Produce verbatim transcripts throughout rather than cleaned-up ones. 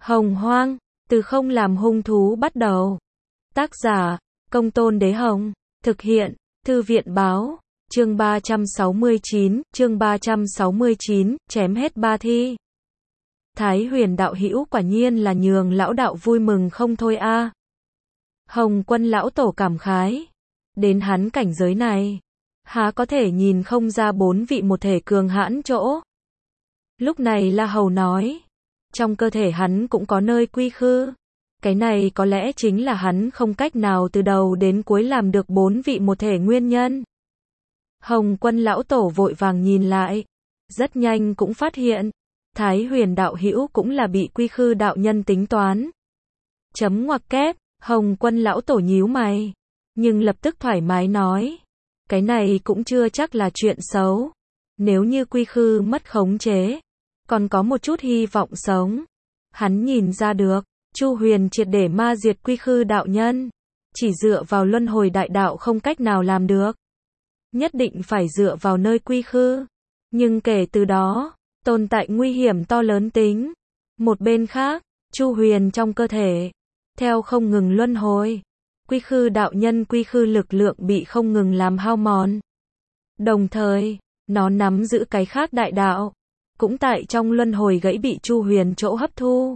Hồng Hoang, từ không làm hung thú bắt đầu. Tác giả, Công Tôn Đế Hồng. Thực hiện, Thư viện báo. Chương ba trăm sáu mươi chín, chương ba trăm sáu mươi chín, chém hết ba thi. Thái Huyền đạo hữu quả nhiên là nhường lão đạo vui mừng không thôi a. À. Hồng Quân lão tổ cảm khái. Đến hắn cảnh giới này, há có thể nhìn không ra bốn vị một thể cường hãn chỗ. Lúc này La Hầu nói, trong cơ thể hắn cũng có nơi quy khư. Cái này có lẽ chính là hắn không cách nào từ đầu đến cuối làm được bốn vị một thể nguyên nhân. Hồng Quân lão tổ vội vàng nhìn lại, rất nhanh cũng phát hiện, Thái Huyền đạo hữu cũng là bị quy khư đạo nhân tính toán. Chấm ngoặc kép, Hồng Quân lão tổ nhíu mày, nhưng lập tức thoải mái nói, cái này cũng chưa chắc là chuyện xấu. Nếu như quy khư mất khống chế, còn có một chút hy vọng sống. Hắn nhìn ra được, Chu Huyền triệt để ma diệt quy khư đạo nhân, chỉ dựa vào luân hồi đại đạo không cách nào làm được. Nhất định phải dựa vào nơi quy khư. Nhưng kể từ đó, tồn tại nguy hiểm to lớn tính. Một bên khác, Chu Huyền trong cơ thể, theo không ngừng luân hồi, quy khư đạo nhân quy khư lực lượng bị không ngừng làm hao mòn. Đồng thời, nó nắm giữ cái khác đại đạo, cũng tại trong luân hồi gãy bị Chu Huyền chỗ hấp thu.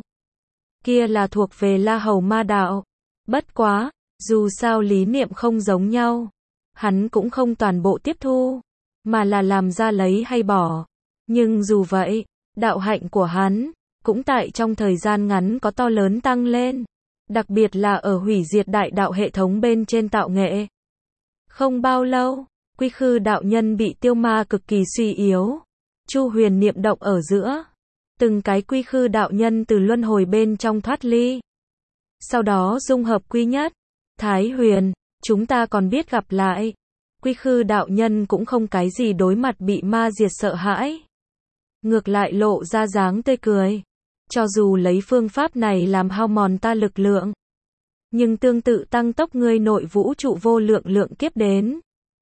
Kia là thuộc về La Hầu ma đạo. Bất quá, dù sao lý niệm không giống nhau, hắn cũng không toàn bộ tiếp thu, mà là làm ra lấy hay bỏ. Nhưng dù vậy, đạo hạnh của hắn, cũng tại trong thời gian ngắn có to lớn tăng lên. Đặc biệt là ở hủy diệt đại đạo hệ thống bên trên tạo nghệ. Không bao lâu, quy khư đạo nhân bị tiêu ma cực kỳ suy yếu. Chu Huyền niệm động ở giữa, từng cái quy khư đạo nhân từ luân hồi bên trong thoát ly. Sau đó dung hợp quy nhất. Thái Huyền, chúng ta còn biết gặp lại. Quy khư đạo nhân cũng không cái gì đối mặt bị ma diệt sợ hãi. Ngược lại lộ ra dáng tươi cười. Cho dù lấy phương pháp này làm hao mòn ta lực lượng, nhưng tương tự tăng tốc ngươi nội vũ trụ vô lượng lượng kiếp đến.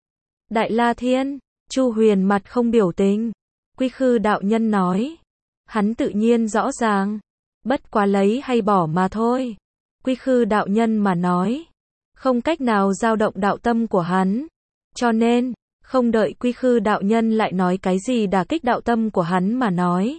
Đại La Thiên, Chu Huyền mặt không biểu tình. Quy khư đạo nhân nói, hắn tự nhiên rõ ràng, bất quá lấy hay bỏ mà thôi. Quy khư đạo nhân mà nói, không cách nào dao động đạo tâm của hắn. Cho nên, không đợi quy khư đạo nhân lại nói cái gì đả kích đạo tâm của hắn mà nói,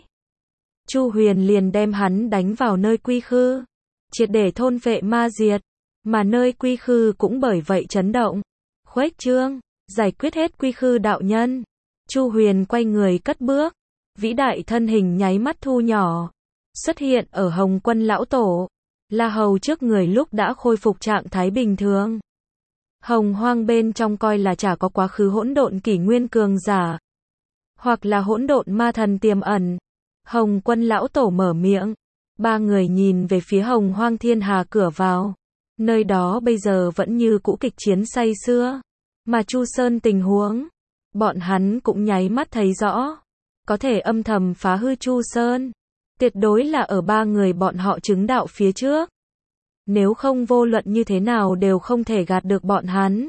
Chu Huyền liền đem hắn đánh vào nơi quy khư, triệt để thôn phệ ma diệt, mà nơi quy khư cũng bởi vậy chấn động, khuếch trương, giải quyết hết quy khư đạo nhân. Chu Huyền quay người cất bước, vĩ đại thân hình nháy mắt thu nhỏ, xuất hiện ở Hồng Quân lão tổ, La Hầu trước người lúc đã khôi phục trạng thái bình thường. Hồng Hoang bên trong coi là chả có quá khứ hỗn độn kỷ nguyên cường giả, hoặc là hỗn độn ma thần tiềm ẩn. Hồng Quân lão tổ mở miệng, ba người nhìn về phía Hồng Hoang thiên hà cửa vào. Nơi đó bây giờ vẫn như cũ kịch chiến say sưa, mà Chu Sơn tình huống, bọn hắn cũng nháy mắt thấy rõ. Có thể âm thầm phá hư Chu Sơn, tuyệt đối là ở ba người bọn họ chứng đạo phía trước. Nếu không vô luận như thế nào đều không thể gạt được bọn hắn.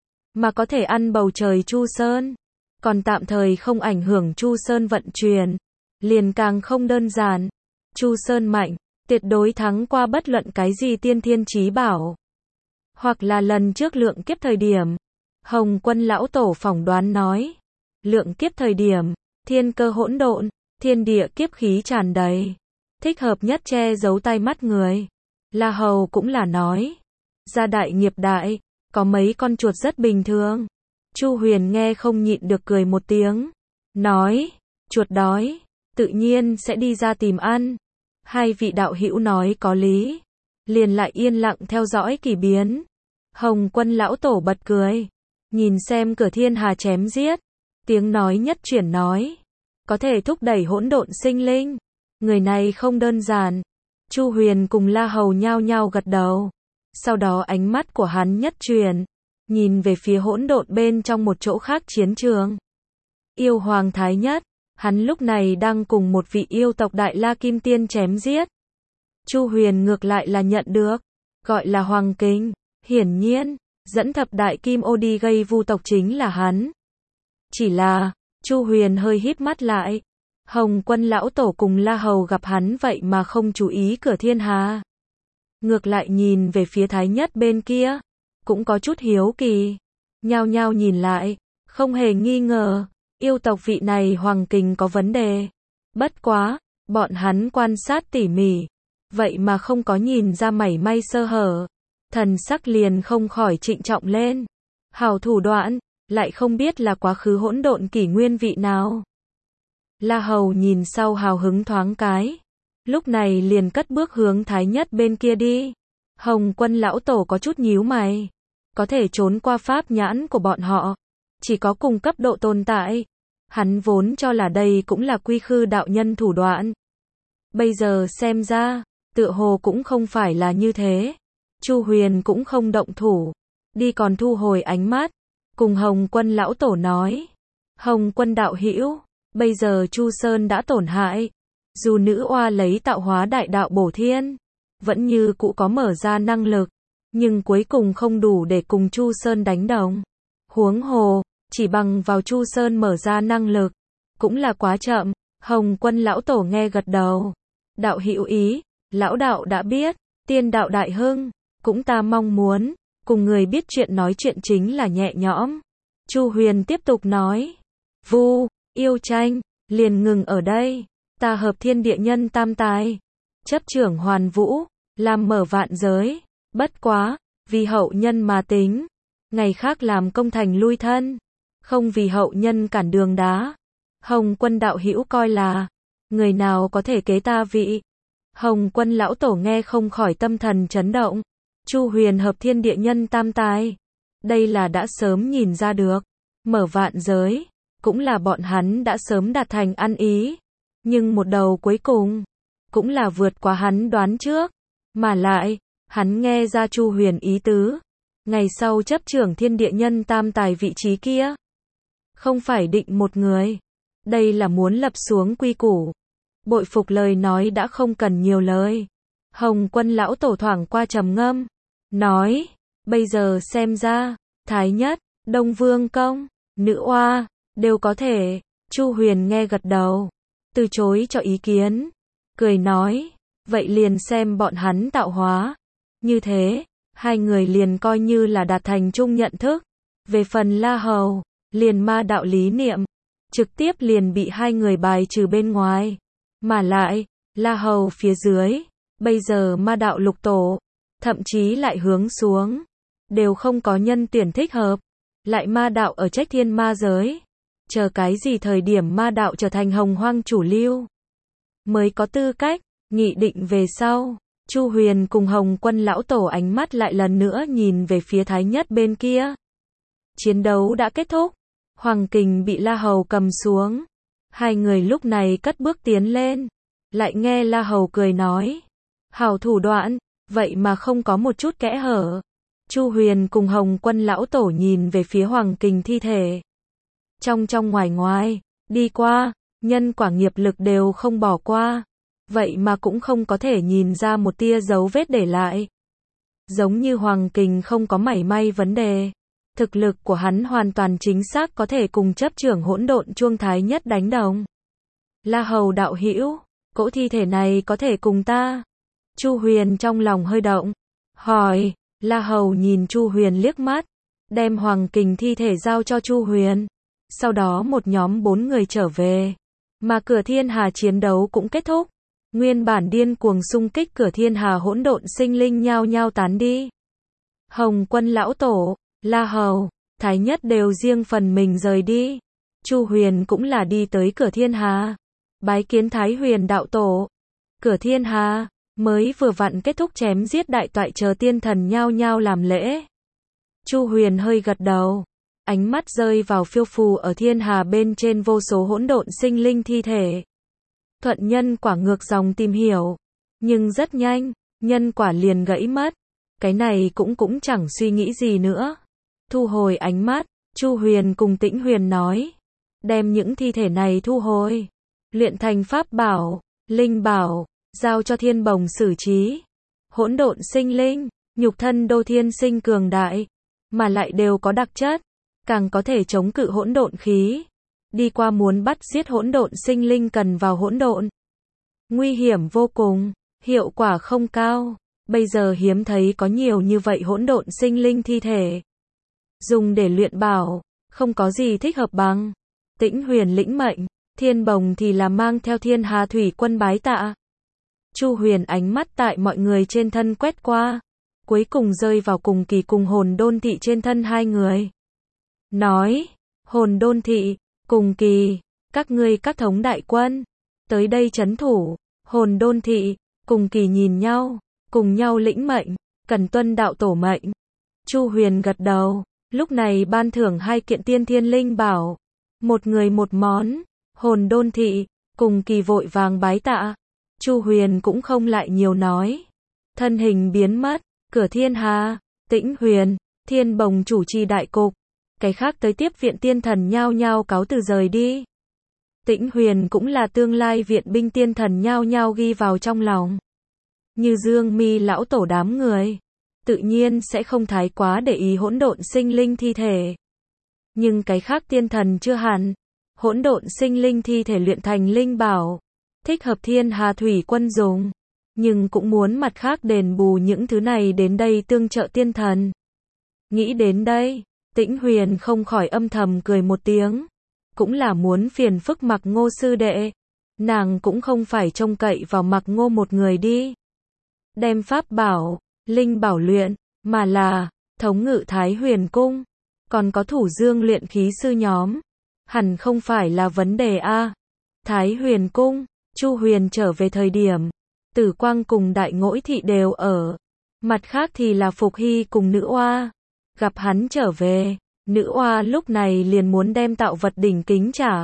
Mà có thể ăn bầu trời Chu Sơn, còn tạm thời không ảnh hưởng Chu Sơn vận chuyển, liền càng không đơn giản. Chu Sơn mạnh, tuyệt đối thắng qua bất luận cái gì tiên thiên chí bảo. Hoặc là lần trước lượng kiếp thời điểm, Hồng Quân lão tổ phỏng đoán nói, lượng kiếp thời điểm, thiên cơ hỗn độn, thiên địa kiếp khí tràn đầy, thích hợp nhất che giấu tai mắt người. La Hầu cũng là nói, gia đại nghiệp đại, có mấy con chuột rất bình thường. Chu Huyền nghe không nhịn được cười một tiếng, nói, chuột đói, tự nhiên sẽ đi ra tìm ăn. Hai vị đạo hữu nói có lý, liền lại yên lặng theo dõi kỳ biến. Hồng Quân lão tổ bật cười, nhìn xem cửa thiên hà chém giết, tiếng nói nhất chuyển nói, có thể thúc đẩy hỗn độn sinh linh, người này không đơn giản. Chu Huyền cùng La Hầu nhao nhao gật đầu, sau đó ánh mắt của hắn nhất chuyển, nhìn về phía hỗn độn bên trong một chỗ khác chiến trường. Yêu Hoàng Thái Nhất, hắn lúc này đang cùng một vị yêu tộc Đại La Kim Tiên chém giết. Chu Huyền ngược lại là nhận được, gọi là Hoàng Kinh, hiển nhiên, dẫn thập đại kim ô đi gây vu tộc chính là hắn. Chỉ là, Chu Huyền hơi híp mắt lại, Hồng Quân lão tổ cùng La Hầu gặp hắn vậy mà không chú ý Cửa Thiên Hà. Ngược lại nhìn về phía Thái Nhất bên kia, cũng có chút hiếu kỳ. Nhao nhao nhìn lại, không hề nghi ngờ, yêu tộc vị này Hoàng Kình có vấn đề. Bất quá, bọn hắn quan sát tỉ mỉ, vậy mà không có nhìn ra mảy may sơ hở. Thần sắc liền không khỏi trịnh trọng lên. Hảo thủ đoạn, lại không biết là quá khứ hỗn độn kỷ nguyên vị nào. La Hầu nhìn sau hào hứng thoáng cái, lúc này liền cất bước hướng Thái Nhất bên kia đi. Hồng Quân lão tổ có chút nhíu mày, có thể trốn qua pháp nhãn của bọn họ, chỉ có cùng cấp độ tồn tại. Hắn vốn cho là đây cũng là quy khư đạo nhân thủ đoạn. Bây giờ xem ra, tựa hồ cũng không phải là như thế. Chu Huyền cũng không động thủ, đi còn thu hồi ánh mắt, cùng Hồng Quân lão tổ nói: "Hồng Quân đạo hữu, bây giờ Chu Sơn đã tổn hại, dù nữ oa lấy tạo hóa đại đạo bổ thiên, vẫn như cũ có mở ra năng lực, nhưng cuối cùng không đủ để cùng Chu Sơn đánh đồng. Huống hồ, chỉ bằng vào Chu Sơn mở ra năng lực, cũng là quá chậm." Hồng Quân lão tổ nghe gật đầu. "Đạo hữu ý, lão đạo đã biết, tiên đạo đại hưng, cũng ta mong muốn, cùng người biết chuyện nói chuyện chính là nhẹ nhõm." Chu Huyền tiếp tục nói: "Vu, yêu tranh, liền ngừng ở đây, ta hợp thiên địa nhân tam tài, chấp trưởng hoàn vũ, làm mở vạn giới, bất quá, vì hậu nhân mà tính, ngày khác làm công thành lui thân, không vì hậu nhân cản đường đá. Hồng Quân đạo hữu coi là, người nào có thể kế ta vị?" Hồng Quân lão tổ nghe không khỏi tâm thần chấn động. Chu Huyền hợp thiên địa nhân tam tài, đây là đã sớm nhìn ra được. Mở vạn giới, cũng là bọn hắn đã sớm đạt thành ăn ý. Nhưng một đầu cuối cùng, cũng là vượt qua hắn đoán trước. Mà lại, hắn nghe ra Chu Huyền ý tứ, ngày sau chấp trưởng thiên địa nhân tam tài vị trí kia, không phải định một người, đây là muốn lập xuống quy củ. Bội phục lời nói đã không cần nhiều lời. Hồng Quân lão tổ thoảng qua trầm ngâm, nói: "Bây giờ xem ra, Thái Nhất, Đông Vương Công, nữ oa, đều có thể." Chu Huyền nghe gật đầu, từ chối cho ý kiến, cười nói: "Vậy liền xem bọn hắn tạo hóa." Như thế, hai người liền coi như là đạt thành chung nhận thức. Về phần La Hầu, liền ma đạo lý niệm, trực tiếp liền bị hai người bài trừ bên ngoài. Mà lại, La Hầu phía dưới, bây giờ ma đạo lục tổ, thậm chí lại hướng xuống, đều không có nhân tuyển thích hợp. Lại ma đạo ở trách thiên ma giới, chờ cái gì thời điểm ma đạo trở thành hồng hoang chủ lưu, mới có tư cách nghị định về sau. Chu Huyền cùng Hồng Quân lão tổ ánh mắt lại lần nữa nhìn về phía Thái Nhất bên kia. Chiến đấu đã kết thúc, Hoàng Kình bị La Hầu cầm xuống. Hai người lúc này cất bước tiến lên, lại nghe La Hầu cười nói: "Hảo thủ đoạn, vậy mà không có một chút kẽ hở." Chu Huyền cùng Hồng Quân lão tổ nhìn về phía Hoàng Kình thi thể. Trong trong ngoài ngoài, đi qua, nhân quả nghiệp lực đều không bỏ qua, vậy mà cũng không có thể nhìn ra một tia dấu vết để lại. Giống như Hoàng Kình không có mảy may vấn đề. Thực lực của hắn hoàn toàn chính xác có thể cùng chấp trưởng hỗn độn chuông Thái Nhất đánh đồng. "La Hầu đạo hữu, cỗ thi thể này có thể cùng ta?" Chu Huyền trong lòng hơi động, hỏi. La Hầu nhìn Chu Huyền liếc mắt, đem Hoàng Kình thi thể giao cho Chu Huyền. Sau đó một nhóm bốn người trở về, mà Cửa Thiên Hà chiến đấu cũng kết thúc. Nguyên bản điên cuồng xung kích Cửa Thiên Hà hỗn độn sinh linh nhao nhao tán đi. Hồng Quân lão tổ, La Hầu, Thái Nhất đều riêng phần mình rời đi. Chu Huyền cũng là đi tới Cửa Thiên Hà, bái kiến Thái Huyền đạo tổ. Cửa Thiên Hà mới vừa vặn kết thúc chém giết đại toại, chờ tiên thần nhao nhao làm lễ. Chu Huyền hơi gật đầu, ánh mắt rơi vào phiêu phù ở Thiên Hà bên trên vô số hỗn độn sinh linh thi thể. Thuận nhân quả ngược dòng tìm hiểu, nhưng rất nhanh, nhân quả liền gãy mất. Cái này cũng cũng chẳng suy nghĩ gì nữa. Thu hồi ánh mắt, Chu Huyền cùng Tĩnh Huyền nói: "Đem những thi thể này thu hồi, luyện thành pháp bảo, linh bảo, giao cho Thiên Bồng xử trí. Hỗn độn sinh linh, nhục thân đô thiên sinh cường đại, mà lại đều có đặc chất, càng có thể chống cự hỗn độn khí. đi qua muốn bắt giết hỗn độn sinh linh cần vào hỗn độn. Nguy hiểm vô cùng, hiệu quả không cao. Bây giờ hiếm thấy có nhiều như vậy hỗn độn sinh linh thi thể. Dùng để luyện bảo, không có gì thích hợp bằng. Tĩnh Huyền lĩnh mệnh, Thiên Bồng thì là mang theo Thiên Hà Thủy Quân bái tạ. Chu Huyền ánh mắt tại mọi người trên thân quét qua, cuối cùng rơi vào Cùng Kỳ cùng Hồn Đôn Thị trên thân hai người. Nói, Hồn Đôn Thị, Cùng Kỳ, các ngươi các thống đại quân, tới đây trấn thủ. Hồn Đôn Thị, Cùng Kỳ nhìn nhau, cùng nhau lĩnh mệnh, cần tuân đạo tổ mệnh. Chu Huyền gật đầu, lúc này ban thưởng hai kiện tiên thiên linh bảo, một người một món. Hồn Đôn Thị, Cùng Kỳ vội vàng bái tạ. Chu Huyền cũng không lại nhiều nói, thân hình biến mất. Cửa Thiên Hà, Tĩnh Huyền, Thiên Bồng chủ trì đại cục, cái khác tới tiếp viện tiên thần nhao nhao cáo từ rời đi. Tĩnh Huyền cũng là tương lai viện binh tiên thần nhao nhao ghi vào trong lòng. Như Dương Mi lão tổ đám người, tự nhiên sẽ không thái quá để ý hỗn độn sinh linh thi thể. Nhưng cái khác tiên thần chưa hẳn, hỗn độn sinh linh thi thể luyện thành linh bảo, thích hợp Thiên Hà Thủy Quân dùng. Nhưng cũng muốn mặt khác đền bù những thứ này đến đây tương trợ tiên thần. Nghĩ đến đây, Tĩnh Huyền không khỏi âm thầm cười một tiếng. Cũng là muốn phiền phức Mặc Ngô sư đệ. Nàng cũng không phải trông cậy vào Mặc Ngô một người đi. Đem pháp bảo, linh bảo luyện, mà là thống ngự Thái Huyền Cung. Còn có thủ dương luyện khí sư nhóm. Hẳn không phải là vấn đề a. Thái Huyền Cung, Chu Huyền trở về thời điểm. Tử Quang cùng Đại Ngỗi Thị đều ở. Mặt khác thì là Phục Hy cùng Nữ Oa. Gặp hắn trở về, Nữ Oa lúc này liền muốn đem tạo vật đỉnh kính trả.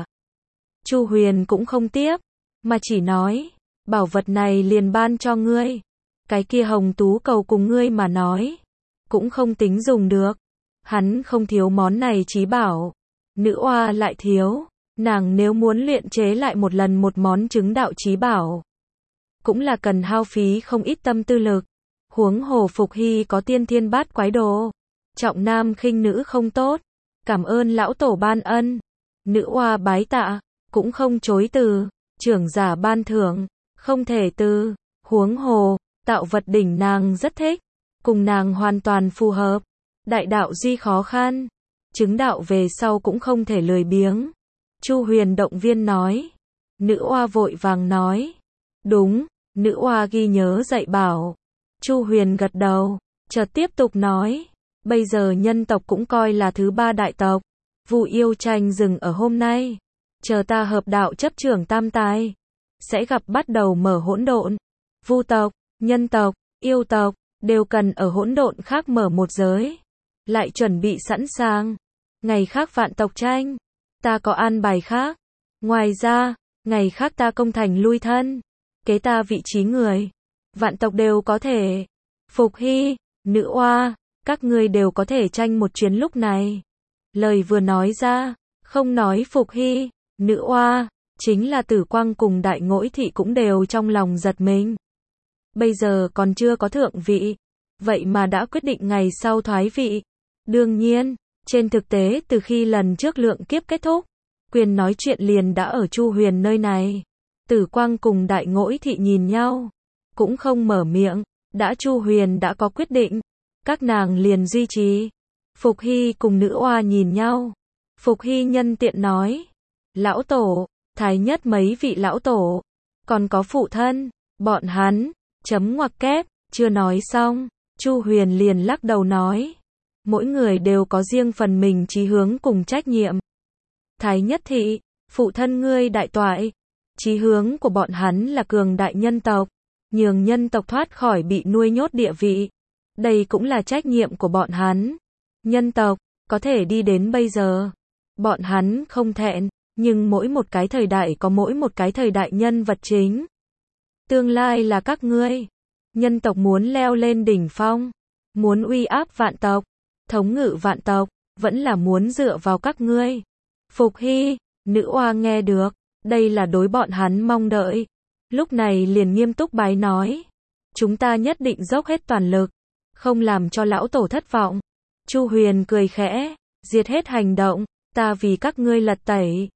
Chu Huyền cũng không tiếp, mà chỉ nói, bảo vật này liền ban cho ngươi. Cái kia hồng tú cầu cùng ngươi mà nói, cũng không tính dùng được. Hắn không thiếu món này chí bảo. Nữ Oa lại thiếu, nàng nếu muốn luyện chế lại một lần một món chứng đạo chí bảo, cũng là cần hao phí không ít tâm tư lực. Huống hồ Phục Hy có tiên thiên bát quái đồ, trọng nam khinh nữ không tốt. Cảm ơn lão tổ ban ân. Nữ Oa bái tạ, cũng không chối từ. Trưởng giả ban thưởng, không thể từ. Huống hồ, tạo vật đỉnh nàng rất thích, cùng nàng hoàn toàn phù hợp. Đại đạo duy khó khăn, chứng đạo về sau cũng không thể lười biếng. Chu Huyền động viên nói. Nữ Oa vội vàng nói, đúng. Nữ Oa ghi nhớ dạy bảo. Chu Huyền gật đầu, chợt tiếp tục nói, bây giờ nhân tộc cũng coi là thứ ba đại tộc. Vụ yêu tranh dừng ở hôm nay, chờ ta hợp đạo chấp trưởng tam tài, sẽ gặp bắt đầu mở hỗn độn. Vu tộc, nhân tộc, yêu tộc đều cần ở hỗn độn khác mở một giới, lại chuẩn bị sẵn sàng. Ngày khác vạn tộc tranh, ta có an bài khác. Ngoài ra, ngày khác ta công thành lui thân, kế ta vị trí người, vạn tộc đều có thể. Phục Hy, Nữ Oa, các ngươi đều có thể tranh một chuyến lúc này. Lời vừa nói ra, không nói Phục Hy, Nữ Oa, chính là Tử Quang cùng Đại Ngỗi Thị cũng đều trong lòng giật mình. Bây giờ còn chưa có thượng vị, vậy mà đã quyết định ngày sau thoái vị. Đương nhiên, trên thực tế từ khi lần trước lượng kiếp kết thúc, quyền nói chuyện liền đã ở Chu Huyền nơi này. Tử Quang cùng Đại Ngỗi Thị nhìn nhau, cũng không mở miệng, đã Chu Huyền đã có quyết định, các nàng liền duy trì. Phục Hy cùng Nữ Oa nhìn nhau, Phục Hy nhân tiện nói, lão tổ, thái nhất mấy vị lão tổ, còn có phụ thân, bọn hắn, chấm ngoặc kép, chưa nói xong, Chu Huyền liền lắc đầu nói, mỗi người đều có riêng phần mình chí hướng cùng trách nhiệm. Thái nhất thị, phụ thân ngươi đại toại, chí hướng của bọn hắn là cường đại nhân tộc, nhường nhân tộc thoát khỏi bị nuôi nhốt địa vị. Đây cũng là trách nhiệm của bọn hắn. Nhân tộc, có thể đi đến bây giờ. Bọn hắn không thẹn, nhưng mỗi một cái thời đại có mỗi một cái thời đại nhân vật chính. Tương lai là các ngươi. Nhân tộc muốn leo lên đỉnh phong, muốn uy áp vạn tộc, thống ngự vạn tộc, vẫn là muốn dựa vào các ngươi. Phục Hy, Nữ Oa nghe được, đây là đối bọn hắn mong đợi. Lúc này liền nghiêm túc bái nói, chúng ta nhất định dốc hết toàn lực, không làm cho lão tổ thất vọng. Chu Huyền cười khẽ, diệt hết hành động, ta vì các ngươi lật tẩy.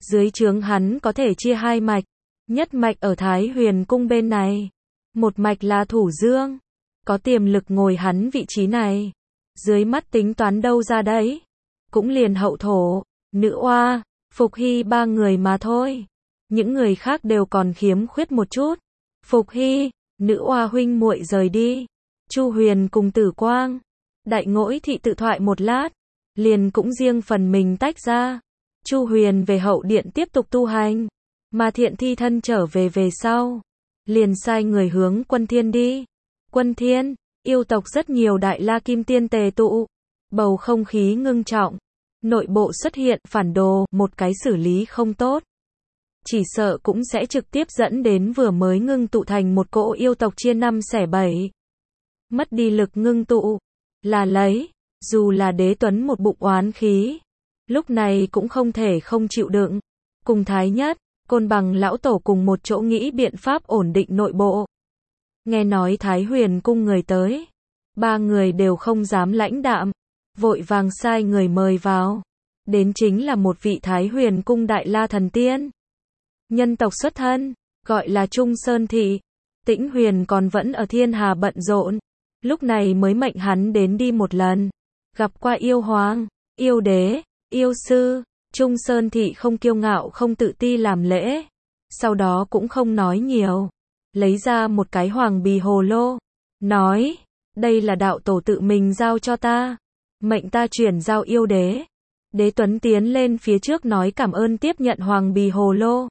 Dưới trướng hắn có thể chia hai mạch, nhất mạch ở Thái Huyền cung bên này, một mạch là Thủ Dương, có tiềm lực ngồi hắn vị trí này. Dưới mắt tính toán đâu ra đấy, cũng liền Hậu Thổ, Nữ Oa, Phục Hy ba người mà thôi. Những người khác đều còn khiếm khuyết một chút. Phục Hy, Nữ Oa huynh muội rời đi. Chu Huyền cùng Tử Quang, Đại Ngỗi thị tự thoại một lát, liền cũng riêng phần mình tách ra. Chu Huyền về hậu điện tiếp tục tu hành, mà Thiện Thi thân trở về về sau, liền sai người hướng Quân Thiên đi. Quân Thiên, yêu tộc rất nhiều Đại La Kim Tiên tề tụ, bầu không khí ngưng trọng, nội bộ xuất hiện phản đồ, một cái xử lý không tốt, chỉ sợ cũng sẽ trực tiếp dẫn đến vừa mới ngưng tụ thành một cỗ yêu tộc chia năm xẻ bảy. Mất đi lực ngưng tụ, là lấy, dù là Đế Tuấn một bụng oán khí, lúc này cũng không thể không chịu đựng. Cùng Thái Nhất, Côn Bằng lão tổ cùng một chỗ nghĩ biện pháp ổn định nội bộ. Nghe nói Thái Huyền cung người tới, ba người đều không dám lãnh đạm, vội vàng sai người mời vào. Đến chính là một vị Thái Huyền cung Đại La thần tiên, nhân tộc xuất thân, gọi là Trung Sơn Thị. Tĩnh Huyền còn vẫn ở thiên hà bận rộn, lúc này mới mệnh hắn đến đi một lần, gặp qua yêu hoàng, yêu đế, yêu sư. Trung Sơn Thị không kiêu ngạo không tự ti làm lễ, sau đó cũng không nói nhiều, lấy ra một cái hoàng bì hồ lô, nói, đây là đạo tổ tự mình giao cho ta, mệnh ta chuyển giao yêu đế. Đế Tuấn tiến lên phía trước nói cảm ơn tiếp nhận hoàng bì hồ lô,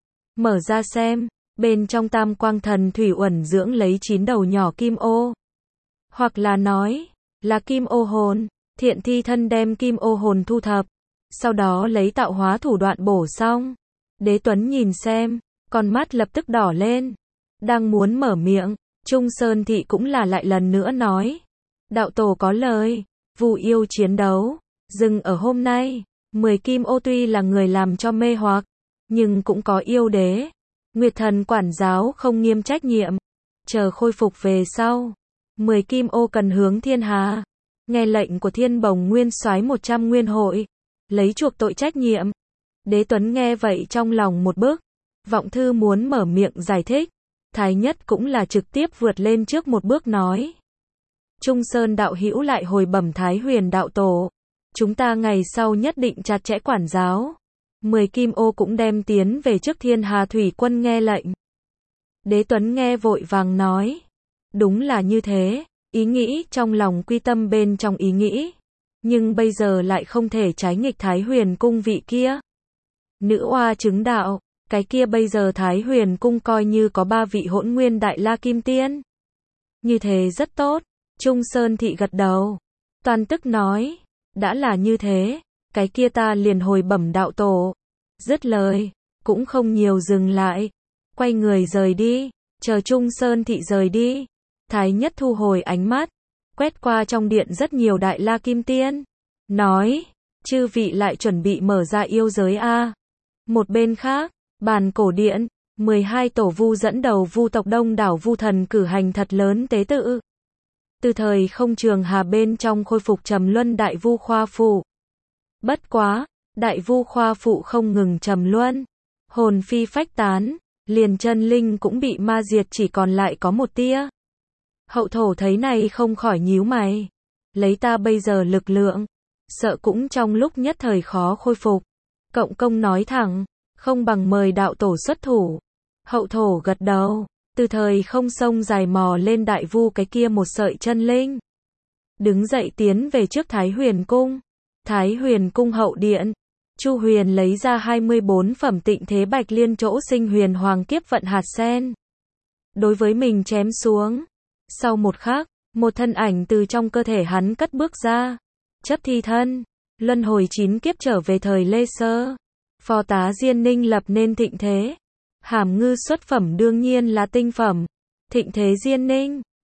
mở ra xem, bên trong tam quang thần thủy uẩn dưỡng lấy chín đầu nhỏ kim ô, hoặc là nói, là kim ô hồn. Thiện Thi thân đem kim ô hồn thu thập, sau đó lấy tạo hóa thủ đoạn bổ xong. Đế Tuấn nhìn xem, con mắt lập tức đỏ lên, đang muốn mở miệng, Trung Sơn Thị cũng là lại lần nữa nói, đạo tổ có lời, Vu yêu chiến đấu, dừng ở hôm nay. Mười kim ô tuy là người làm cho mê hoặc, nhưng cũng có yêu đế, Nguyệt thần quản giáo không nghiêm trách nhiệm, chờ khôi phục về sau, mười kim ô cần hướng thiên hà, nghe lệnh của Thiên Bồng Nguyên soái một trăm nguyên hội, lấy chuộc tội trách nhiệm. Đế Tuấn nghe vậy trong lòng một bức, Vọng Thư muốn mở miệng giải thích, Thái Nhất cũng là trực tiếp vượt lên trước một bước nói, Trung Sơn đạo hữu lại hồi bẩm Thái Huyền đạo tổ, chúng ta ngày sau nhất định chặt chẽ quản giáo. Mười kim ô cũng đem tiến về trước thiên hà thủy quân nghe lệnh. Đế Tuấn nghe vội vàng nói, đúng là như thế, ý nghĩ trong lòng quy tâm bên trong ý nghĩ, nhưng bây giờ lại không thể trái nghịch Thái Huyền cung vị kia. Nữ oa chứng đạo, cái kia bây giờ Thái Huyền cung coi như có ba vị hỗn nguyên Đại La Kim Tiên. Như thế rất tốt. Trung Sơn Thị gật đầu, toàn tức nói, đã là như thế, cái kia ta liền hồi bẩm đạo tổ. Dứt lời, cũng không nhiều dừng lại, quay người rời đi. Chờ Trung Sơn Thị rời đi, Thái Nhất thu hồi ánh mắt, quét qua trong điện rất nhiều Đại La Kim Tiên, nói, chư vị lại chuẩn bị mở ra yêu giới a. Một bên khác, bàn cổ điện, mười hai tổ vu dẫn đầu vu tộc đông đảo vu thần cử hành thật lớn tế tự. Từ thời không trường hà bên trong khôi phục trầm luân đại vu khoa phụ. Bất quá, đại vu khoa phụ không ngừng trầm luân, hồn phi phách tán, liền chân linh cũng bị ma diệt chỉ còn lại có một tia. Hậu thổ thấy này không khỏi nhíu mày, lấy ta bây giờ lực lượng, sợ cũng trong lúc nhất thời khó khôi phục. Cộng công nói thẳng, không bằng mời đạo tổ xuất thủ. Hậu thổ gật đầu, từ thời không sông dài mò lên đại vu cái kia một sợi chân linh. Đứng dậy tiến về trước Thái Huyền cung. Thái Huyền cung hậu điện, Chu Huyền lấy ra hai mươi bốn phẩm tịnh thế bạch liên chỗ sinh huyền hoàng kiếp vận hạt sen. Đối với mình chém xuống. Sau một khắc, một thân ảnh từ trong cơ thể hắn cất bước ra. Chấp thi thân, luân hồi chín kiếp trở về thời Lê Sơ. Phó tá Diên Ninh lập nên thịnh thế. Hàm ngư xuất phẩm đương nhiên là tinh phẩm. Thịnh thế Diên Ninh,